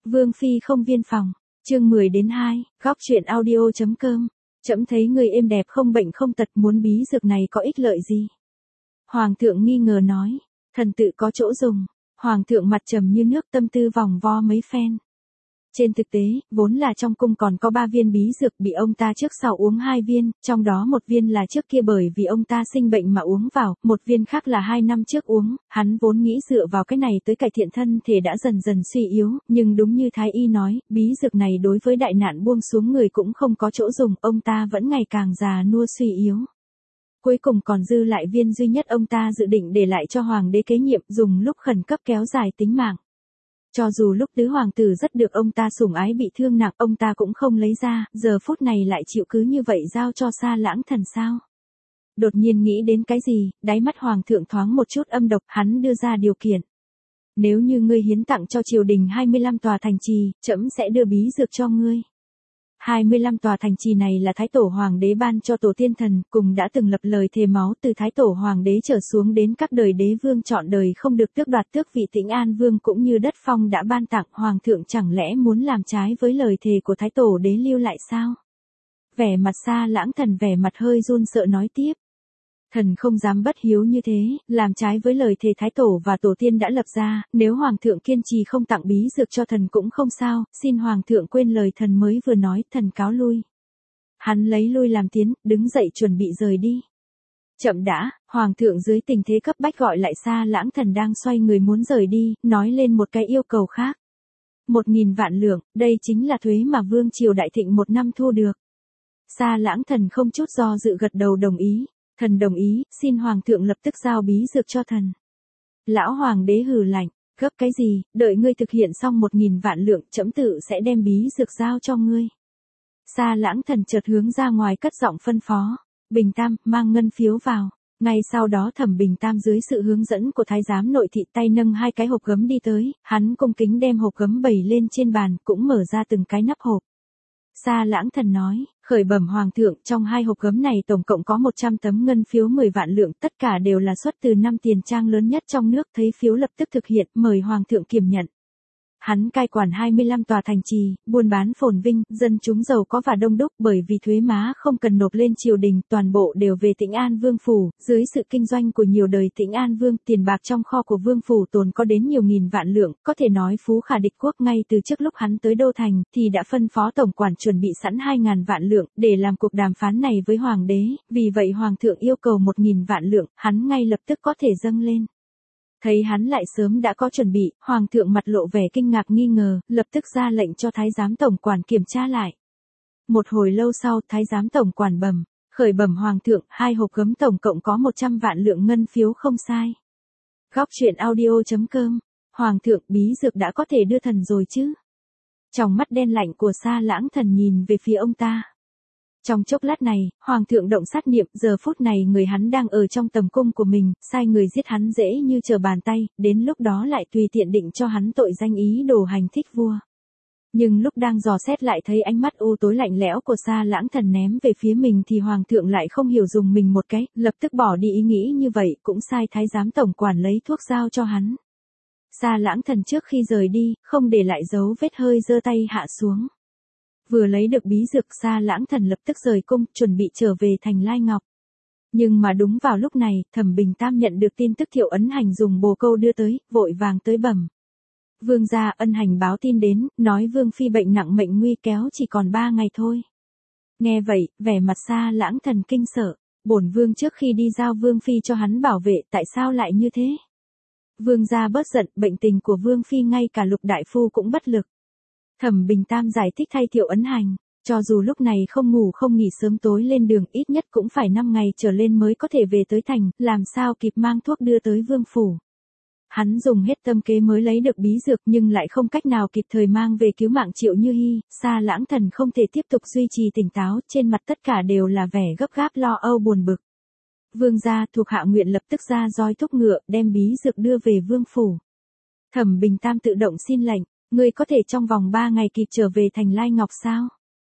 Vương Phi không viên phòng, chương 10-2, góc truyện audio.com. Trẫm thấy người êm đẹp không bệnh không tật, muốn bí dược này có ích lợi gì? Hoàng thượng nghi ngờ nói, thần tự có chỗ dùng. Hoàng thượng mặt trầm như nước, tâm tư vòng vo mấy phen. Trên thực tế, vốn là trong cung còn có 3 viên bí dược bị ông ta trước sau uống 2 viên, trong đó một viên là trước kia bởi vì ông ta sinh bệnh mà uống vào, một viên khác là 2 năm trước uống, hắn vốn nghĩ dựa vào cái này tới cải thiện thân thể đã dần dần suy yếu, nhưng đúng như Thái Y nói, bí dược này đối với đại nạn buông xuống người cũng không có chỗ dùng, ông ta vẫn ngày càng già nua suy yếu. Cuối cùng còn dư lại viên duy nhất ông ta dự định để lại cho hoàng đế kế nhiệm, dùng lúc khẩn cấp kéo dài tính mạng. Cho dù lúc tứ hoàng tử rất được ông ta sủng ái bị thương nặng, ông ta cũng không lấy ra, giờ phút này lại chịu cứ như vậy giao cho Sa Lãng Thần sao? Đột nhiên nghĩ đến cái gì, đáy mắt hoàng thượng thoáng một chút âm độc, hắn đưa ra điều kiện. Nếu như ngươi hiến tặng cho triều đình 25 tòa thành trì, trẫm sẽ đưa bí dược cho ngươi. 25 tòa thành trì này là Thái Tổ Hoàng đế ban cho tổ tiên thần, cùng đã từng lập lời thề máu từ Thái Tổ Hoàng đế trở xuống đến các đời đế vương trọn đời không được tước đoạt tước vị Tĩnh An Vương cũng như đất phong đã ban tặng. Hoàng thượng chẳng lẽ muốn làm trái với lời thề của Thái Tổ đế lưu lại sao? Vẻ mặt Sa Lãng Thần vẻ mặt hơi run sợ nói tiếp. Thần không dám bất hiếu như thế, làm trái với lời thề Thái Tổ và Tổ tiên đã lập ra, nếu Hoàng thượng kiên trì không tặng bí dược cho thần cũng không sao, xin Hoàng thượng quên lời thần mới vừa nói, thần cáo lui. Hắn lấy lui làm tiến, đứng dậy chuẩn bị rời đi. Chậm đã, Hoàng thượng dưới tình thế cấp bách gọi lại Sa Lãng Thần đang xoay người muốn rời đi, nói lên một cái yêu cầu khác. 1.000 vạn lượng, đây chính là thuế mà Vương triều Đại Thịnh một năm thu được. Sa Lãng Thần không chút do dự gật đầu đồng ý. Thần đồng ý, xin Hoàng thượng lập tức giao bí dược cho thần. Lão Hoàng đế hừ lạnh, gấp cái gì, đợi ngươi thực hiện xong 1.000 vạn lượng, trẫm tự sẽ đem bí dược giao cho ngươi. Sa Lãng Thần chợt hướng ra ngoài cất giọng phân phó, Bình Tam, mang ngân phiếu vào. Ngay sau đó Thẩm Bình Tam dưới sự hướng dẫn của thái giám nội thị tay nâng 2 cái hộp gấm đi tới, hắn cung kính đem hộp gấm bày lên trên bàn, cũng mở ra từng cái nắp hộp. Sa Lãng Thần nói, khởi bẩm Hoàng thượng, trong 2 hộp gấm này tổng cộng có 100 tấm ngân phiếu 10 vạn lượng, tất cả đều là xuất từ 5 tiền trang lớn nhất trong nước, thấy phiếu lập tức thực hiện, mời Hoàng thượng kiểm nhận. Hắn cai quản 25 tòa thành trì, buôn bán phồn vinh, dân chúng giàu có và đông đúc, bởi vì thuế má không cần nộp lên triều đình, toàn bộ đều về Tĩnh An Vương phủ, dưới sự kinh doanh của nhiều đời Tĩnh An Vương, tiền bạc trong kho của Vương phủ tồn có đến nhiều nghìn vạn lượng, có thể nói phú khả địch quốc. Ngay từ trước lúc hắn tới đô thành, thì đã phân phó tổng quản chuẩn bị sẵn 2.000 vạn lượng, để làm cuộc đàm phán này với Hoàng đế, vì vậy Hoàng thượng yêu cầu 1.000 vạn lượng, hắn ngay lập tức có thể dâng lên. Thấy hắn lại sớm đã có chuẩn bị, Hoàng thượng mặt lộ vẻ kinh ngạc nghi ngờ, lập tức ra lệnh cho thái giám tổng quản kiểm tra lại. Một hồi lâu sau, thái giám tổng quản khởi bẩm Hoàng thượng, 2 hộp gấm tổng cộng có 100 vạn lượng ngân phiếu không sai. Góc truyện audio.com, Hoàng thượng, bí dược đã có thể đưa thần rồi chứ? Trong mắt đen lạnh của Sa Lãng Thần nhìn về phía ông ta. Trong chốc lát này, Hoàng thượng động sát niệm, giờ phút này người hắn đang ở trong tầm cung của mình, sai người giết hắn dễ như trở bàn tay, đến lúc đó lại tùy tiện định cho hắn tội danh ý đồ hành thích vua. Nhưng lúc đang dò xét lại thấy ánh mắt u tối lạnh lẽo của Sa Lãng Thần ném về phía mình thì Hoàng thượng lại không hiểu dùng mình một cái, lập tức bỏ đi ý nghĩ như vậy, cũng sai thái giám tổng quản lấy thuốc giao cho hắn. Sa Lãng Thần trước khi rời đi, không để lại dấu vết, hơi giơ tay hạ xuống. Vừa lấy được bí dược, Sa Lãng Thần lập tức rời cung, chuẩn bị trở về thành Lai Ngọc. Nhưng mà đúng vào lúc này, Thẩm Bình Tam nhận được tin tức Thiệu Ấn Hành dùng bồ câu đưa tới, vội vàng tới bẩm. Vương gia, Ân Hành báo tin đến, nói Vương Phi bệnh nặng mệnh nguy, kéo chỉ còn 3 ngày thôi. Nghe vậy, vẻ mặt Sa Lãng Thần kinh sợ, bổn vương trước khi đi giao Vương Phi cho hắn bảo vệ, tại sao lại như thế? Vương gia bớt giận, bệnh tình của Vương Phi ngay cả Lục đại phu cũng bất lực. Thẩm Bình Tam giải thích thay Thiệu Ấn Hành, cho dù lúc này không ngủ không nghỉ sớm tối lên đường, ít nhất cũng phải 5 ngày trở lên mới có thể về tới thành, làm sao kịp mang thuốc đưa tới vương phủ. Hắn dùng hết tâm kế mới lấy được bí dược nhưng lại không cách nào kịp thời mang về cứu mạng Triệu Như Hi. Sa Lãng Thần không thể tiếp tục duy trì tỉnh táo, trên mặt tất cả đều là vẻ gấp gáp lo âu buồn bực. Vương gia, thuộc hạ nguyện lập tức ra roi thúc ngựa, đem bí dược đưa về vương phủ. Thẩm Bình Tam tự động xin lệnh. Ngươi có thể trong vòng 3 ngày kịp trở về thành Lai Ngọc sao?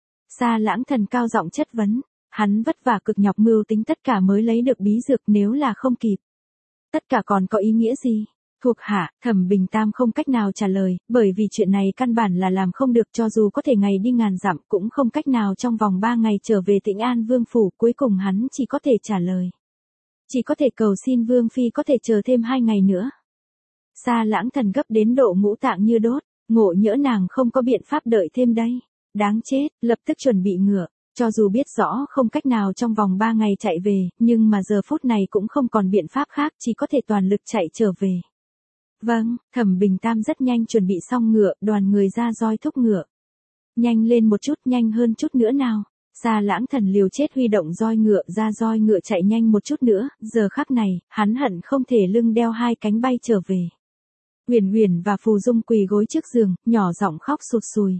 Sa Lãng Thần cao giọng chất vấn, hắn vất vả cực nhọc mưu tính tất cả mới lấy được bí dược, nếu là không kịp. Tất cả còn có ý nghĩa gì? Thuộc hạ, Thẩm Bình Tam không cách nào trả lời, bởi vì chuyện này căn bản là làm không được, cho dù có thể ngày đi ngàn dặm cũng không cách nào trong vòng 3 ngày trở về Tĩnh An Vương phủ, cuối cùng hắn chỉ có thể trả lời. Chỉ có thể cầu xin Vương Phi có thể chờ thêm 2 ngày nữa. Sa Lãng Thần gấp đến độ ngũ tạng như đốt, ngộ nhỡ nàng không có biện pháp đợi thêm đây. Đáng chết, lập tức chuẩn bị ngựa. Cho dù biết rõ không cách nào trong vòng 3 ngày chạy về, nhưng mà giờ phút này cũng không còn biện pháp khác, chỉ có thể toàn lực chạy trở về. Vâng, Thẩm Bình Tam rất nhanh chuẩn bị xong ngựa, đoàn người ra roi thúc ngựa. Nhanh lên một chút, nhanh hơn chút nữa nào. Sa Lãng Thần liều chết huy động roi ngựa, ra roi ngựa chạy nhanh một chút nữa, giờ khắc này, hắn hận không thể lưng đeo 2 cánh bay trở về. Huyền Huyền và Phù Dung quỳ gối trước giường, nhỏ giọng khóc sụt sùi.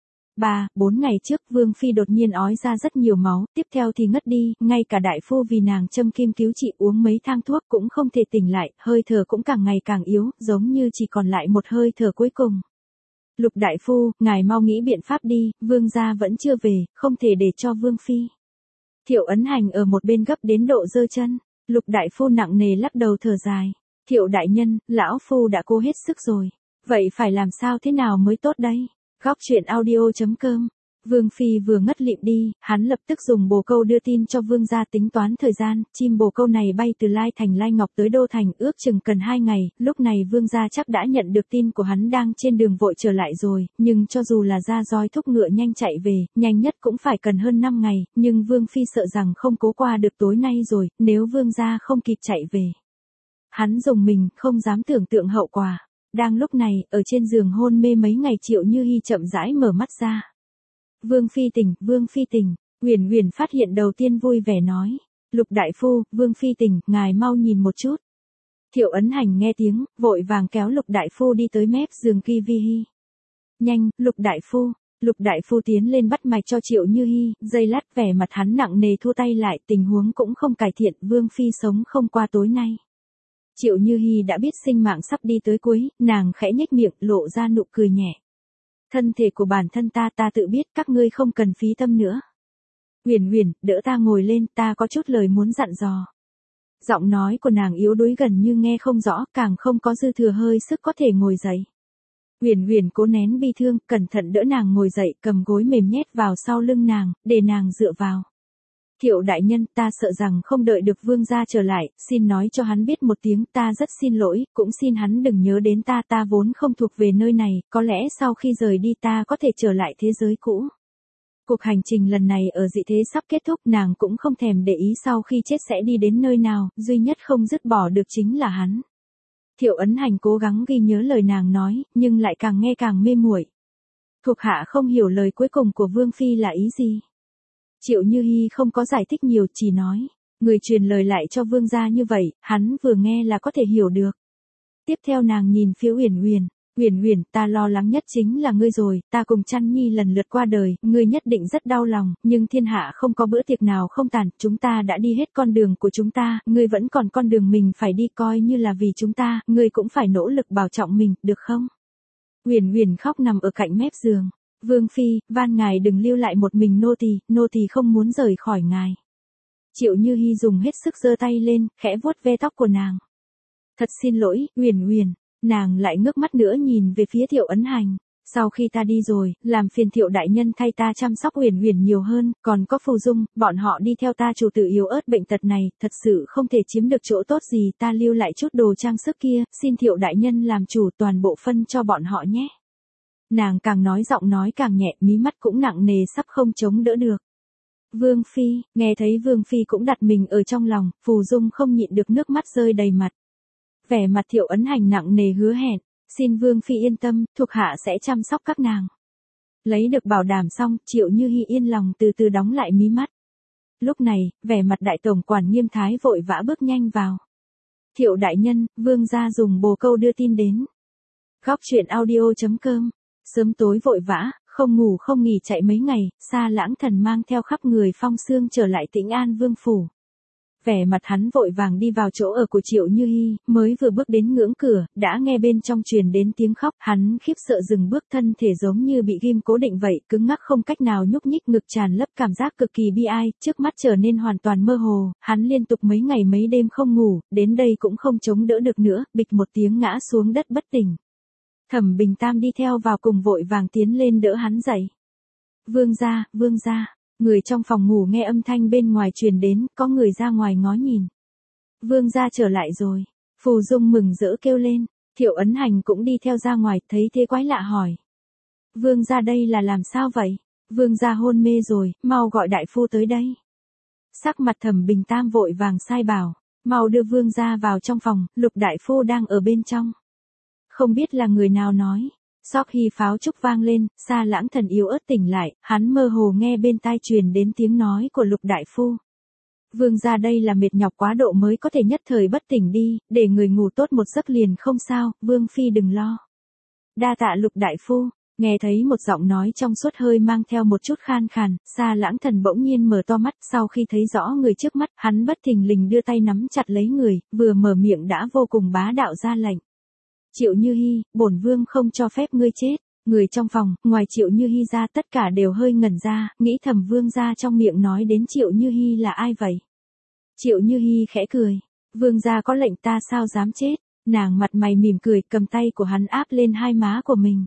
3-4 ngày trước Vương Phi đột nhiên ói ra rất nhiều máu, tiếp theo thì ngất đi, ngay cả đại phu vì nàng châm kim cứu trị uống mấy thang thuốc cũng không thể tỉnh lại, hơi thở cũng càng ngày càng yếu, giống như chỉ còn lại một hơi thở cuối cùng. Lục đại phu, ngài mau nghĩ biện pháp đi, Vương gia vẫn chưa về, không thể để cho Vương Phi. Thiệu Ấn Hành ở một bên gấp đến độ giơ chân, Lục đại phu nặng nề lắc đầu thở dài. Thiệu đại nhân, lão phu đã cố hết sức rồi, vậy phải làm sao thế nào mới tốt đây? Góc truyện audio.com. Vương Phi vừa ngất lịm đi, hắn lập tức dùng bồ câu đưa tin cho Vương gia tính toán thời gian, chim bồ câu này bay từ Lai Thành Lai Ngọc tới Đô Thành ước chừng cần 2 ngày, lúc này Vương gia chắc đã nhận được tin của hắn đang trên đường vội trở lại rồi, nhưng cho dù là ra roi thúc ngựa nhanh chạy về, nhanh nhất cũng phải cần hơn 5 ngày, nhưng Vương Phi sợ rằng không cố qua được tối nay rồi, nếu Vương gia không kịp chạy về. Hắn dùng mình, không dám tưởng tượng hậu quả. Đang lúc này, ở trên giường hôn mê mấy ngày Triệu Như Hi chậm rãi mở mắt ra. Vương Phi tỉnh, Vương Phi tỉnh, Huyền Huyền phát hiện đầu tiên vui vẻ nói. Lục đại phu, Vương Phi tỉnh, ngài mau nhìn một chút. Thiệu Ấn Hành nghe tiếng, vội vàng kéo Lục đại phu đi tới mép giường Ki Vi Hi. Nhanh, Lục đại phu. Lục đại phu tiến lên bắt mạch cho Triệu Như Hi, giây lát vẻ mặt hắn nặng nề thua tay lại, tình huống cũng không cải thiện, Vương Phi sống không qua tối nay. Triệu Như Hi đã biết sinh mạng sắp đi tới cuối, nàng khẽ nhếch miệng, lộ ra nụ cười nhẹ. Thân thể của bản thân ta tự biết, các ngươi không cần phí tâm nữa. Huyền Huyền, đỡ ta ngồi lên, ta có chút lời muốn dặn dò. Giọng nói của nàng yếu đuối gần như nghe không rõ, càng không có dư thừa hơi sức có thể ngồi dậy. Huyền Huyền cố nén bi thương, cẩn thận đỡ nàng ngồi dậy, cầm gối mềm nhét vào sau lưng nàng, để nàng dựa vào. Thiệu đại nhân, ta sợ rằng không đợi được Vương gia trở lại, xin nói cho hắn biết một tiếng, ta rất xin lỗi, cũng xin hắn đừng nhớ đến ta vốn không thuộc về nơi này, có lẽ sau khi rời đi ta có thể trở lại thế giới cũ. Cuộc hành trình lần này ở dị thế sắp kết thúc, nàng cũng không thèm để ý sau khi chết sẽ đi đến nơi nào, duy nhất không dứt bỏ được chính là hắn. Thiệu Ấn Hành cố gắng ghi nhớ lời nàng nói, nhưng lại càng nghe càng mê muội. Thuộc hạ không hiểu lời cuối cùng của Vương Phi là ý gì. Triệu Như Hi không có giải thích nhiều, chỉ nói, người truyền lời lại cho Vương gia như vậy, hắn vừa nghe là có thể hiểu được. Tiếp theo nàng nhìn phía Huyền Huyền, Huyền Huyền, ta lo lắng nhất chính là ngươi rồi, ta cùng Chăn Nhi lần lượt qua đời, ngươi nhất định rất đau lòng, nhưng thiên hạ không có bữa tiệc nào không tàn, chúng ta đã đi hết con đường của chúng ta, ngươi vẫn còn con đường mình phải đi, coi như là vì chúng ta, ngươi cũng phải nỗ lực bảo trọng mình, được không? Huyền Huyền khóc nằm ở cạnh mép giường. Vương Phi, van ngài đừng lưu lại một mình nô tỳ không muốn rời khỏi ngài. Triệu Như Hi dùng hết sức giơ tay lên, khẽ vuốt ve tóc của nàng. Thật xin lỗi, Huyền Huyền, nàng lại ngước mắt nữa nhìn về phía Thiệu Ấn Hành. Sau khi ta đi rồi, làm phiền Thiệu đại nhân thay ta chăm sóc Huyền Huyền nhiều hơn, còn có Phù Dung, bọn họ đi theo ta chủ tử yếu ớt bệnh tật này, thật sự không thể chiếm được chỗ tốt gì, ta lưu lại chút đồ trang sức kia, xin Thiệu đại nhân làm chủ toàn bộ phân cho bọn họ nhé. Nàng càng nói giọng nói càng nhẹ, mí mắt cũng nặng nề sắp không chống đỡ được. Vương Phi, nghe thấy Vương Phi cũng đặt mình ở trong lòng, Phù Dung không nhịn được nước mắt rơi đầy mặt. Vẻ mặt Thiệu Ấn Hành nặng nề hứa hẹn, xin Vương Phi yên tâm, thuộc hạ sẽ chăm sóc các nàng. Lấy được bảo đảm xong, Triệu Như Hi yên lòng từ từ đóng lại mí mắt. Lúc này, vẻ mặt đại tổng quản Nghiêm Thái vội vã bước nhanh vào. Thiệu đại nhân, Vương gia dùng bồ câu đưa tin đến. Góc truyện audio.com. Sớm tối vội vã, không ngủ không nghỉ chạy mấy ngày, Sa Lãng Thần mang theo khắp người phong xương trở lại Tĩnh An Vương phủ. Vẻ mặt hắn vội vàng đi vào chỗ ở của Triệu Như Hi, mới vừa bước đến ngưỡng cửa, đã nghe bên trong truyền đến tiếng khóc, hắn khiếp sợ dừng bước, thân thể giống như bị ghim cố định vậy, cứng ngắc không cách nào nhúc nhích, ngực tràn lấp cảm giác cực kỳ bi ai, trước mắt trở nên hoàn toàn mơ hồ, hắn liên tục mấy ngày mấy đêm không ngủ, đến đây cũng không chống đỡ được nữa, bịch một tiếng ngã xuống đất bất tỉnh. Thẩm Bình Tam đi theo vào cùng vội vàng tiến lên đỡ hắn dậy. Vương gia, vương gia. Người trong phòng ngủ nghe âm thanh bên ngoài truyền đến, có người ra ngoài ngó nhìn. Vương gia trở lại rồi. Phù Dung mừng rỡ kêu lên. Thiệu Ấn Hành cũng đi theo ra ngoài, thấy thế quái lạ hỏi. Vương gia đây là làm sao vậy? Vương gia hôn mê rồi, mau gọi đại phu tới đây. Sắc mặt Thẩm Bình Tam vội vàng sai bảo. Mau đưa vương gia vào trong phòng, Lục đại phu đang ở bên trong. Không biết là người nào nói. Sau khi pháo trúc vang lên, Sa Lãng Thần yếu ớt tỉnh lại, hắn mơ hồ nghe bên tai truyền đến tiếng nói của Lục đại phu. Vương gia đây là mệt nhọc quá độ mới có thể nhất thời bất tỉnh đi, để người ngủ tốt một giấc liền không sao, Vương phi đừng lo. Đa tạ Lục đại phu. Nghe thấy một giọng nói trong suốt hơi mang theo một chút khan khàn, Sa Lãng Thần bỗng nhiên mở to mắt, sau khi thấy rõ người trước mắt, hắn bất thình lình đưa tay nắm chặt lấy người, vừa mở miệng đã vô cùng bá đạo ra lệnh. Triệu Như Hi, bổn vương không cho phép ngươi chết. Người trong phòng, ngoài Triệu Như Hi ra tất cả đều hơi ngẩn ra, nghĩ thầm vương gia trong miệng nói đến Triệu Như Hi là ai vậy? Triệu Như Hi khẽ cười. Vương gia có lệnh ta sao dám chết? Nàng mặt mày mỉm cười, cầm tay của hắn áp lên hai má của mình.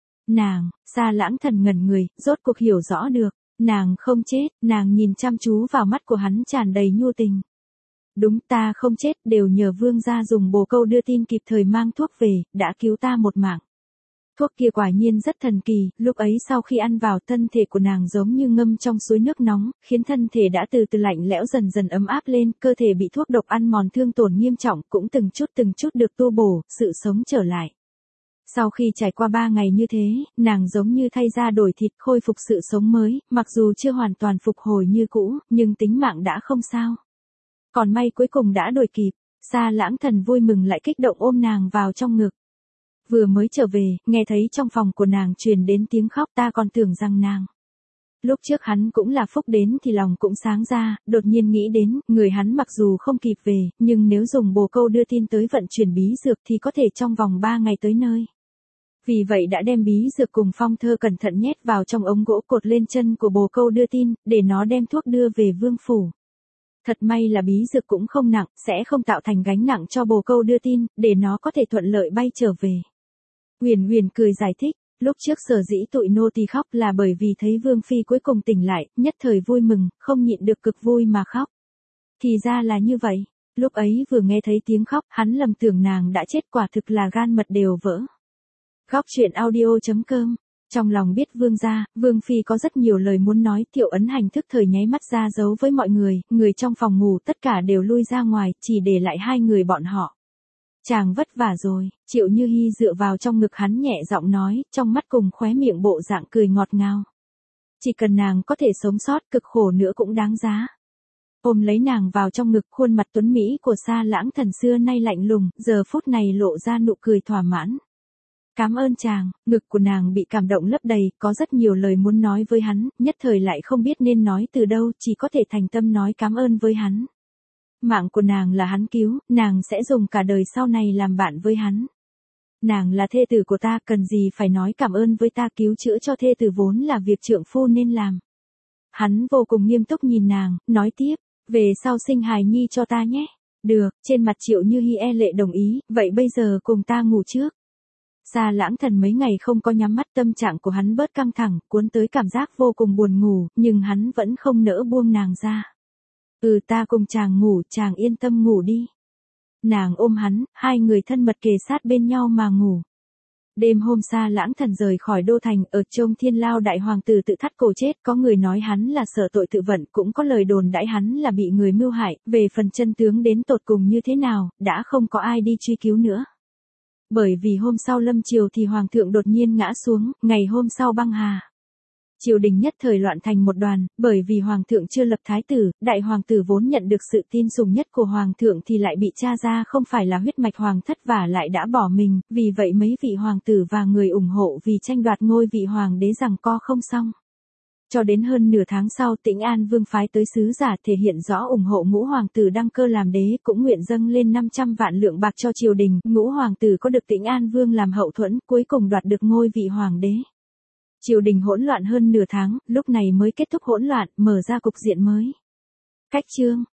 Nàng, Sa Lãng Thần ngẩn người, rốt cuộc hiểu rõ được. Nàng không chết, nàng nhìn chăm chú vào mắt của hắn tràn đầy nhu tình. Đúng, ta không chết, đều nhờ vương gia dùng bồ câu đưa tin kịp thời mang thuốc về, đã cứu ta một mạng. Thuốc kia quả nhiên rất thần kỳ, lúc ấy sau khi ăn vào thân thể của nàng giống như ngâm trong suối nước nóng, khiến thân thể đã từ từ lạnh lẽo dần dần ấm áp lên, cơ thể bị thuốc độc ăn mòn thương tổn nghiêm trọng, cũng từng chút được tu bổ, sự sống trở lại. Sau khi trải qua 3 ngày như thế, nàng giống như thay da đổi thịt, khôi phục sự sống mới, mặc dù chưa hoàn toàn phục hồi như cũ, nhưng tính mạng đã không sao. Còn may cuối cùng đã đuổi kịp, Sa Lãng Thần vui mừng lại kích động ôm nàng vào trong ngực. Vừa mới trở về, nghe thấy trong phòng của nàng truyền đến tiếng khóc, ta còn tưởng rằng nàng. Lúc trước hắn cũng là phúc đến thì lòng cũng sáng ra, đột nhiên nghĩ đến, người hắn mặc dù không kịp về, nhưng nếu dùng bồ câu đưa tin tới vận chuyển bí dược thì có thể trong vòng 3 ngày tới nơi. Vì vậy đã đem bí dược cùng phong thơ cẩn thận nhét vào trong ống gỗ cột lên chân của bồ câu đưa tin, để nó đem thuốc đưa về vương phủ. Thật may là bí dược cũng không nặng, sẽ không tạo thành gánh nặng cho bồ câu đưa tin, để nó có thể thuận lợi bay trở về. Huyền Huyền cười giải thích, lúc trước sở dĩ tụi nô tỳ khóc là bởi vì thấy vương phi cuối cùng tỉnh lại, nhất thời vui mừng, không nhịn được cực vui mà khóc. Thì ra là như vậy, lúc ấy vừa nghe thấy tiếng khóc, hắn lầm tưởng nàng đã chết, quả thực là gan mật đều vỡ. Góc truyện audio.com. Trong lòng biết vương gia, vương phi có rất nhiều lời muốn nói, Thiệu Ấn Hành thức thời nháy mắt ra giấu với mọi người, người trong phòng ngủ tất cả đều lui ra ngoài, chỉ để lại hai người bọn họ. Chàng vất vả rồi, Triệu Như Hi dựa vào trong ngực hắn nhẹ giọng nói, trong mắt cùng khóe miệng bộ dạng cười ngọt ngào. Chỉ cần nàng có thể sống sót, cực khổ nữa cũng đáng giá. Ôm lấy nàng vào trong ngực, khuôn mặt tuấn mỹ của Sa Lãng Thần xưa nay lạnh lùng, giờ phút này lộ ra nụ cười thỏa mãn. Cảm ơn chàng, ngực của nàng bị cảm động lấp đầy, có rất nhiều lời muốn nói với hắn, nhất thời lại không biết nên nói từ đâu, chỉ có thể thành tâm nói cảm ơn với hắn. Mạng của nàng là hắn cứu, nàng sẽ dùng cả đời sau này làm bạn với hắn. Nàng là thê tử của ta, cần gì phải nói cảm ơn với ta, cứu chữa cho thê tử vốn là việc trượng phu nên làm. Hắn vô cùng nghiêm túc nhìn nàng, nói tiếp, về sau sinh hài nhi cho ta nhé. Được, trên mặt Triệu Như Hi e lệ đồng ý, vậy bây giờ cùng ta ngủ trước. Sa Lãng Thần mấy ngày không có nhắm mắt, tâm trạng của hắn bớt căng thẳng, cuốn tới cảm giác vô cùng buồn ngủ, nhưng hắn vẫn không nỡ buông nàng ra. Ta cùng chàng ngủ, chàng yên tâm ngủ đi. Nàng ôm hắn, hai người thân mật kề sát bên nhau mà ngủ. Đêm hôm Sa Lãng Thần rời khỏi đô thành, ở Trông Thiên Lao đại hoàng tử tự thắt cổ chết, có người nói hắn là sợ tội tự vận, cũng có lời đồn đãi hắn là bị người mưu hại, về phần chân tướng đến tột cùng như thế nào, đã không có ai đi truy cứu nữa. Bởi vì hôm sau lâm triều thì hoàng thượng đột nhiên ngã xuống, ngày hôm sau băng hà. Triều đình nhất thời loạn thành một đoàn, bởi vì hoàng thượng chưa lập thái tử, đại hoàng tử vốn nhận được sự tin sùng nhất của hoàng thượng thì lại bị tra ra không phải là huyết mạch hoàng thất và lại đã bỏ mình, vì vậy mấy vị hoàng tử và người ủng hộ vì tranh đoạt ngôi vị hoàng đế giằng co không xong. Cho đến hơn nửa tháng sau Tĩnh An Vương phái tới sứ giả thể hiện rõ ủng hộ Ngũ Hoàng tử đăng cơ làm đế, cũng nguyện dâng lên 500 vạn lượng bạc cho triều đình. Ngũ Hoàng tử có được Tĩnh An Vương làm hậu thuẫn, cuối cùng đoạt được ngôi vị hoàng đế. Triều đình hỗn loạn hơn nửa tháng, lúc này mới kết thúc hỗn loạn, mở ra cục diện mới. Cách chương